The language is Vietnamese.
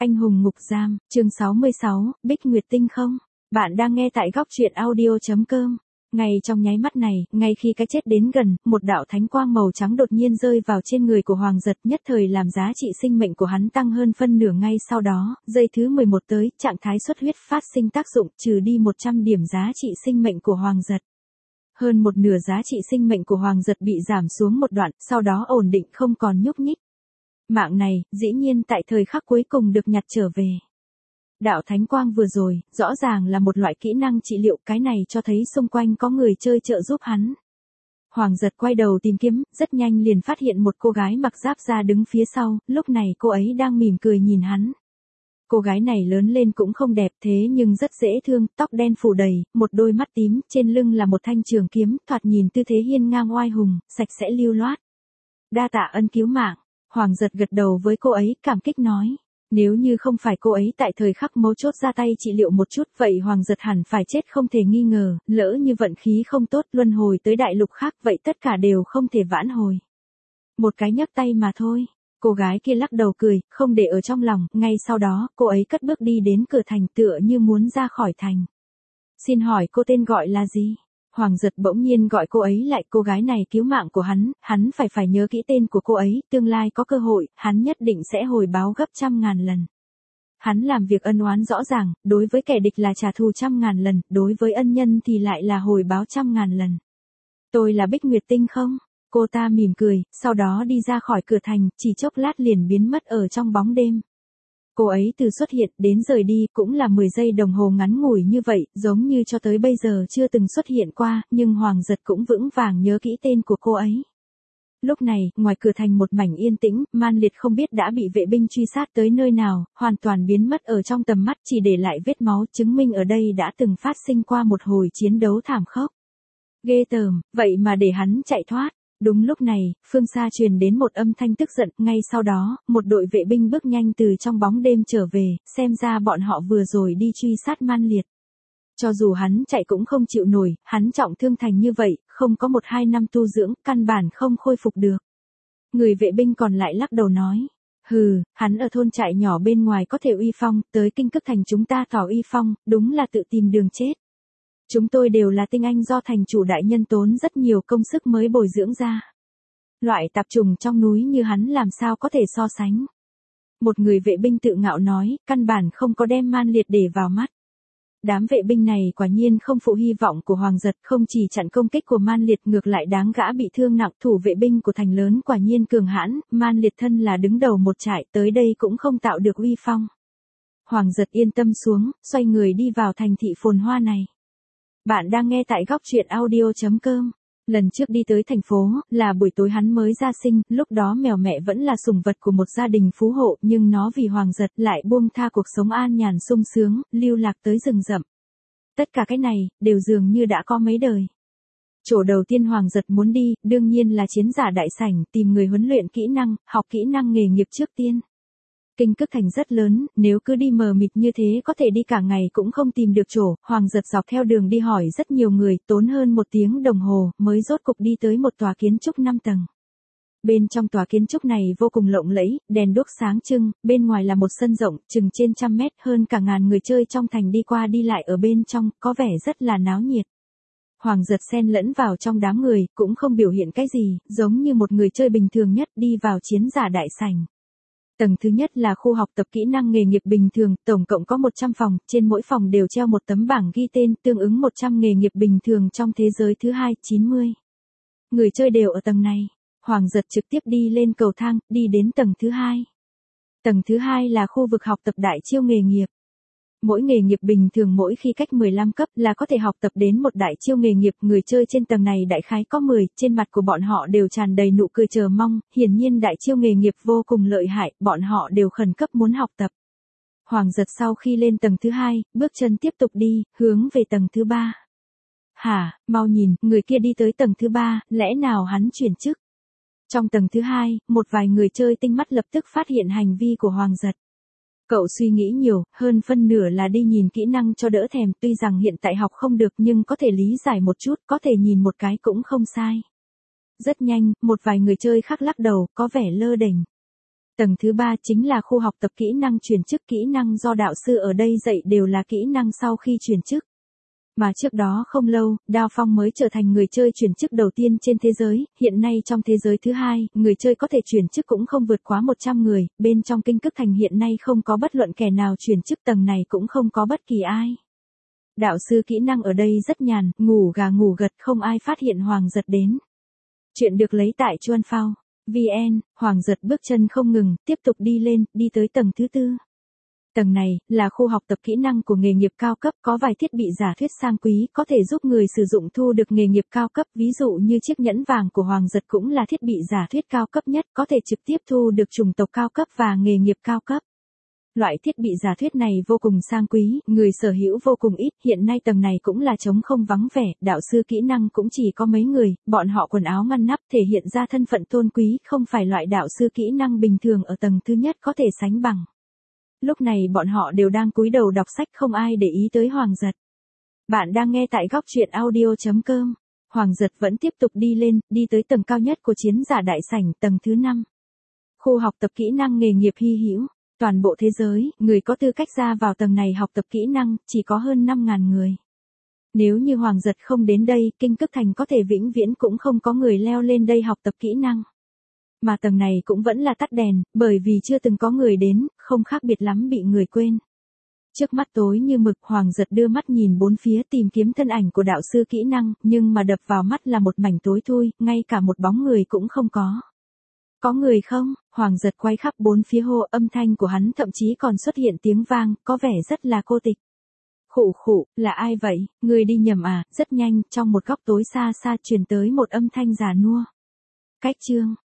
Anh hùng ngục giam, chương 66, Bích Nguyệt Tinh không? Bạn đang nghe tại góc truyện audio.com. Ngay trong nháy mắt này, ngay khi cái chết đến gần, một đạo thánh quang màu trắng đột nhiên rơi vào trên người của Hoàng Giật, nhất thời làm giá trị sinh mệnh của hắn tăng hơn phân nửa. Ngay sau đó, giây thứ 11 tới, trạng thái xuất huyết phát sinh tác dụng, trừ đi 100 điểm giá trị sinh mệnh của Hoàng Giật. Hơn một nửa giá trị sinh mệnh của Hoàng Giật bị giảm xuống một đoạn, sau đó ổn định không còn nhúc nhích. Mạng này, dĩ nhiên tại thời khắc cuối cùng được nhặt trở về. Đạo thánh quang vừa rồi, rõ ràng là một loại kỹ năng trị liệu, cái này cho thấy xung quanh có người chơi trợ giúp hắn. Hoàng Giật quay đầu tìm kiếm, rất nhanh liền phát hiện một cô gái mặc giáp da đứng phía sau, lúc này cô ấy đang mỉm cười nhìn hắn. Cô gái này lớn lên cũng không đẹp thế nhưng rất dễ thương, tóc đen phủ đầy, một đôi mắt tím, trên lưng là một thanh trường kiếm, thoạt nhìn tư thế hiên ngang oai hùng, sạch sẽ lưu loát. Đa tạ ân cứu mạng. Hoàng Giật gật đầu với cô ấy, cảm kích nói. Nếu như không phải cô ấy tại thời khắc mấu chốt ra tay trị liệu một chút, vậy Hoàng Giật hẳn phải chết không thể nghi ngờ, lỡ như vận khí không tốt luân hồi tới đại lục khác, vậy tất cả đều không thể vãn hồi. Một cái nhấc tay mà thôi. Cô gái kia lắc đầu cười, không để ở trong lòng, ngay sau đó, cô ấy cất bước đi đến cửa thành tựa như muốn ra khỏi thành. Xin hỏi cô tên gọi là gì? Hoàng Giật bỗng nhiên gọi cô ấy lại, cô gái này cứu mạng của hắn phải nhớ kỹ tên của cô ấy, tương lai có cơ hội, hắn nhất định sẽ hồi báo gấp 100.000 lần. Hắn làm việc ân oán rõ ràng, đối với kẻ địch là trả thù 100.000 lần, đối với ân nhân thì lại là hồi báo 100.000 lần. Tôi là Bích Nguyệt Tinh không? Cô ta mỉm cười, sau đó đi ra khỏi cửa thành, chỉ chốc lát liền biến mất ở trong bóng đêm. Cô ấy từ xuất hiện đến rời đi cũng là 10 giây đồng hồ ngắn ngủi như vậy, giống như cho tới bây giờ chưa từng xuất hiện qua, nhưng Hoàng Giật cũng vững vàng nhớ kỹ tên của cô ấy. Lúc này, ngoài cửa thành một mảnh yên tĩnh, Man Liệt không biết đã bị vệ binh truy sát tới nơi nào, hoàn toàn biến mất ở trong tầm mắt, chỉ để lại vết máu chứng minh ở đây đã từng phát sinh qua một hồi chiến đấu thảm khốc. Ghê tởm, vậy mà để hắn chạy thoát. Đúng lúc này, phương xa truyền đến một âm thanh tức giận, ngay sau đó, một đội vệ binh bước nhanh từ trong bóng đêm trở về, xem ra bọn họ vừa rồi đi truy sát Man Liệt. Cho dù hắn chạy cũng không chịu nổi, hắn trọng thương thành như vậy, không có 1-2 năm tu dưỡng, căn bản không khôi phục được. Người vệ binh còn lại lắc đầu nói, hừ, hắn ở thôn trại nhỏ bên ngoài có thể uy phong, tới Kinh Cức Thành chúng ta tỏ uy phong, đúng là tự tìm đường chết. Chúng tôi đều là tinh anh do thành chủ đại nhân tốn rất nhiều công sức mới bồi dưỡng ra. Loại tạp trùng trong núi như hắn làm sao có thể so sánh. Một người vệ binh tự ngạo nói, căn bản không có đem Man Liệt để vào mắt. Đám vệ binh này quả nhiên không phụ hy vọng của Hoàng Giật, không chỉ chặn công kích của Man Liệt ngược lại đáng gã bị thương nặng. Thủ vệ binh của thành lớn quả nhiên cường hãn, Man Liệt thân là đứng đầu một trại, tới đây cũng không tạo được uy phong. Hoàng Giật yên tâm xuống, xoay người đi vào thành thị phồn hoa này. Bạn đang nghe tại góc truyện audio.com. Lần trước đi tới thành phố, là buổi tối hắn mới ra sinh, lúc đó mèo mẹ vẫn là sủng vật của một gia đình phú hộ, nhưng nó vì Hoàng Giật lại buông tha cuộc sống an nhàn sung sướng, lưu lạc tới rừng rậm. Tất cả cái này, đều dường như đã có mấy đời. Chỗ đầu tiên Hoàng Giật muốn đi, đương nhiên là chiến giả đại sảnh, tìm người huấn luyện kỹ năng, học kỹ năng nghề nghiệp trước tiên. Kinh Cức Thành rất lớn, nếu cứ đi mờ mịt như thế có thể đi cả ngày cũng không tìm được chỗ. Hoàng Giật dọc theo đường đi hỏi rất nhiều người, tốn hơn 1 tiếng đồng hồ, mới rốt cục đi tới một tòa kiến trúc 5 tầng. Bên trong tòa kiến trúc này vô cùng lộng lẫy, đèn đuốc sáng trưng, bên ngoài là một sân rộng, chừng trên 100 mét, hơn cả ngàn người chơi trong thành đi qua đi lại ở bên trong, có vẻ rất là náo nhiệt. Hoàng Giật xen lẫn vào trong đám người, cũng không biểu hiện cái gì, giống như một người chơi bình thường nhất đi vào chiến giả đại sảnh. Tầng thứ nhất là khu học tập kỹ năng nghề nghiệp bình thường, tổng cộng có 100 phòng, trên mỗi phòng đều treo một tấm bảng ghi tên, tương ứng 100 nghề nghiệp bình thường trong thế giới thứ 290. Người chơi đều ở tầng này. Hoàng Giật trực tiếp đi lên cầu thang, đi đến tầng thứ 2. Tầng thứ 2 là khu vực học tập đại chiêu nghề nghiệp. Mỗi nghề nghiệp bình thường mỗi khi cách 15 cấp là có thể học tập đến một đại chiêu nghề nghiệp. Người chơi trên tầng này đại khái có 10, trên mặt của bọn họ đều tràn đầy nụ cười chờ mong, hiển nhiên đại chiêu nghề nghiệp vô cùng lợi hại, bọn họ đều khẩn cấp muốn học tập. Hoàng Giật sau khi lên tầng thứ 2, bước chân tiếp tục đi, hướng về tầng thứ 3. Hả, mau nhìn, người kia đi tới tầng thứ 3, lẽ nào hắn chuyển chức? Trong tầng thứ 2, một vài người chơi tinh mắt lập tức phát hiện hành vi của Hoàng Giật. Cậu suy nghĩ nhiều, hơn phân nửa là đi nhìn kỹ năng cho đỡ thèm, tuy rằng hiện tại học không được nhưng có thể lý giải một chút, có thể nhìn một cái cũng không sai. Rất nhanh, một vài người chơi khác lắc đầu, có vẻ lơ đễnh. Tầng thứ 3 chính là khu học tập kỹ năng chuyển chức. Kỹ năng do đạo sư ở đây dạy đều là kỹ năng sau khi chuyển chức. Mà trước đó không lâu, Đao Phong mới trở thành người chơi chuyển chức đầu tiên trên thế giới. Hiện nay trong thế giới thứ hai, người chơi có thể chuyển chức cũng không vượt quá 100 người. Bên trong Kinh Cức Thành hiện nay không có bất luận kẻ nào chuyển chức, tầng này cũng không có bất kỳ ai. Đạo sư kỹ năng ở đây rất nhàn, ngủ gà ngủ gật, không ai phát hiện Hoàng Giật đến. Chuyện được lấy tại Chuan Phao VN. Hoàng Giật bước chân không ngừng, tiếp tục đi lên, đi tới tầng thứ 4. Tầng này là khu học tập kỹ năng của nghề nghiệp cao cấp, có vài thiết bị giả thuyết sang quý có thể giúp người sử dụng thu được nghề nghiệp cao cấp, ví dụ như chiếc nhẫn vàng của Hoàng Giật cũng là thiết bị giả thuyết cao cấp nhất, có thể trực tiếp thu được chủng tộc cao cấp và nghề nghiệp cao cấp. Loại thiết bị giả thuyết này vô cùng sang quý, người sở hữu vô cùng ít, hiện nay tầng này cũng là trống không vắng vẻ, đạo sư kỹ năng cũng chỉ có mấy người, bọn họ quần áo ngăn nắp thể hiện ra thân phận tôn quý, không phải loại đạo sư kỹ năng bình thường ở tầng thứ nhất có thể sánh bằng. Lúc này bọn họ đều đang cúi đầu đọc sách, không ai để ý tới Hoàng Giật. Bạn đang nghe tại góc truyện audio.com. Hoàng Giật vẫn tiếp tục đi lên, đi tới tầng cao nhất của chiến giả đại sảnh, tầng thứ 5. Khu học tập kỹ năng nghề nghiệp hy hữu. Toàn bộ thế giới, người có tư cách ra vào tầng này học tập kỹ năng, chỉ có hơn 5.000 người. Nếu như Hoàng Giật không đến đây, Kinh Cức Thành có thể vĩnh viễn cũng không có người leo lên đây học tập kỹ năng. Mà tầng này cũng vẫn là tắt đèn, bởi vì chưa từng có người đến, không khác biệt lắm bị người quên. Trước mắt tối như mực, Hoàng Giật đưa mắt nhìn bốn phía tìm kiếm thân ảnh của đạo sư kỹ năng, nhưng mà đập vào mắt là một mảnh tối thui, ngay cả một bóng người cũng không có. Có người không? Hoàng Giật quay khắp bốn phía hô, âm thanh của hắn thậm chí còn xuất hiện tiếng vang, có vẻ rất là cô tịch. Khụ khụ, là ai vậy? Người đi nhầm à? Rất nhanh, trong một góc tối xa xa truyền tới một âm thanh già nua. Cách chương